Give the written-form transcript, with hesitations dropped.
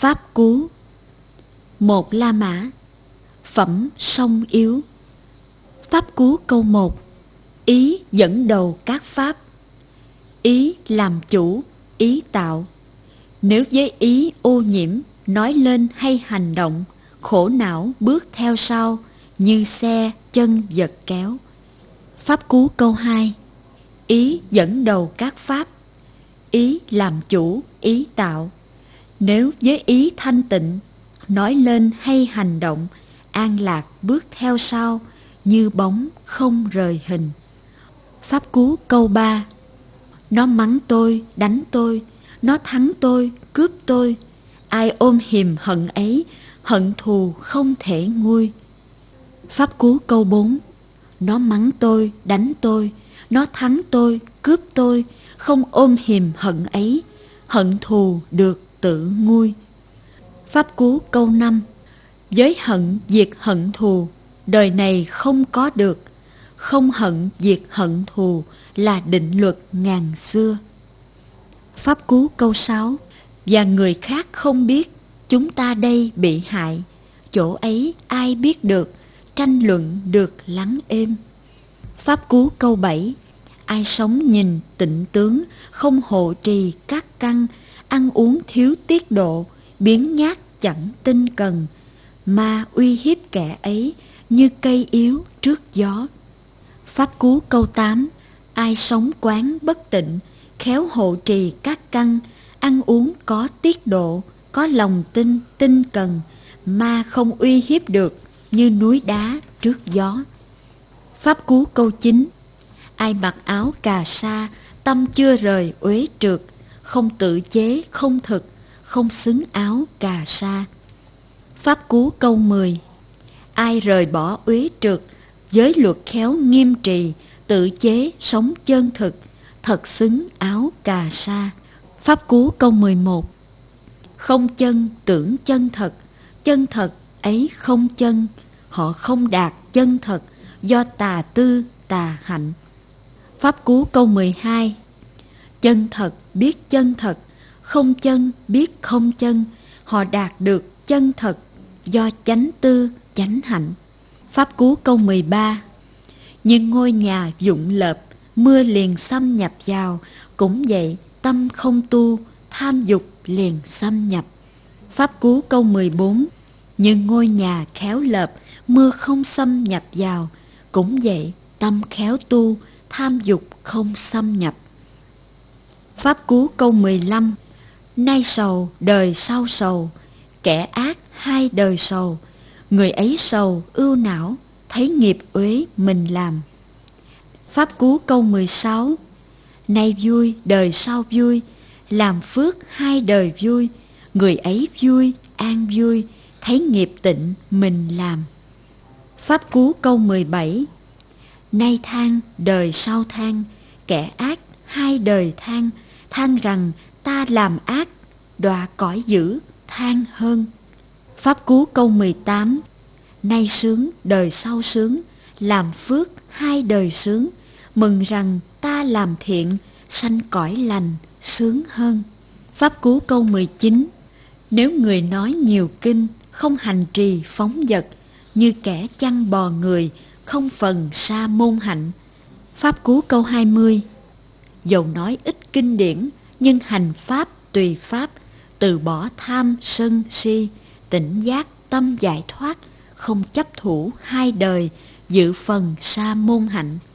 Pháp cú. Một La Mã. Phẩm song yếu. Pháp cú câu 1. Ý dẫn đầu các pháp. Ý làm chủ, ý tạo. Nếu với ý ô nhiễm, nói lên hay hành động, khổ não bước theo sau, như xe chân vật kéo. Pháp cú câu 2. Ý dẫn đầu các pháp. Ý làm chủ, ý tạo. Nếu với ý thanh tịnh, nói lên hay hành động, an lạc bước theo sau, như bóng không rời hình. Pháp cú câu 3. Nó mắng tôi, đánh tôi, nó thắng tôi, cướp tôi. Ai ôm hiềm hận ấy, hận thù không thể nguôi. Pháp cú câu 4. Nó mắng tôi, đánh tôi, nó thắng tôi, cướp tôi, không ôm hiềm hận ấy, hận thù được tự nguôi. Pháp cú câu 5. Với hận diệt hận thù, đời này không có được. Không hận diệt hận thù là định luật ngàn xưa. Pháp cú câu 6. Và người khác không biết, chúng ta đây bị hại. Chỗ ấy ai biết được, tranh luận được lắng êm. Pháp cú câu 7. Ai sống nhìn tịnh tướng, không hộ trì các căn, ăn uống thiếu tiết độ, biếng nhác chẳng tinh cần, mà uy hiếp kẻ ấy như cây yếu trước gió. Pháp cú câu 8. Ai sống quán bất tịnh, khéo hộ trì các căn, ăn uống có tiết độ, có lòng tin tinh cần, mà không uy hiếp được, như núi đá trước gió. Pháp cú câu 9. Ai mặc áo cà sa, tâm chưa rời uế trượt, không tự chế không thực, không xứng áo cà sa. Pháp cú câu 10. Ai rời bỏ uế trượt, giới luật khéo nghiêm trì, tự chế sống chân thực, thật xứng áo cà sa. Pháp cú câu 11. Không chân tưởng chân thật ấy không chân, họ không đạt chân thật, do tà tư tà hạnh. Pháp cú câu 12. Chân thật biết chân thật, không chân biết không chân, họ đạt được chân thật, do chánh tư chánh hạnh. Pháp cú câu 13. Nhưng ngôi nhà dụng lợp, mưa liền xâm nhập vào, cũng vậy tâm không tu, tham dục liền xâm nhập. Pháp cú câu 14. Nhưng ngôi nhà khéo lợp, mưa không xâm nhập vào, cũng vậy tâm khéo tu, tham dục không xâm nhập. Pháp cú câu 15. Nay sầu đời sau sầu, kẻ ác hai đời sầu, người ấy sầu ưu não, thấy nghiệp uế mình làm. Pháp cú câu 16. Nay vui đời sau vui, làm phước hai đời vui, người ấy vui an vui, thấy nghiệp tịnh mình làm. Pháp cú câu 17. Nay than đời sau than, kẻ ác hai đời than, than rằng ta làm ác, đọa cõi dữ than hơn. Pháp cú câu 18. Nay sướng đời sau sướng, làm phước hai đời sướng, mừng rằng ta làm thiện, sanh cõi lành sướng hơn. Pháp cú câu 19. Nếu người nói nhiều kinh, không hành trì phóng dật, như kẻ chăn bò người, không phần sa môn hạnh. Pháp cú câu 20. Dầu nói ít kinh điển, nhưng hành pháp tùy pháp, từ bỏ tham sân si, tỉnh giác tâm giải thoát, không chấp thủ hai đời, dự phần sa môn hạnh.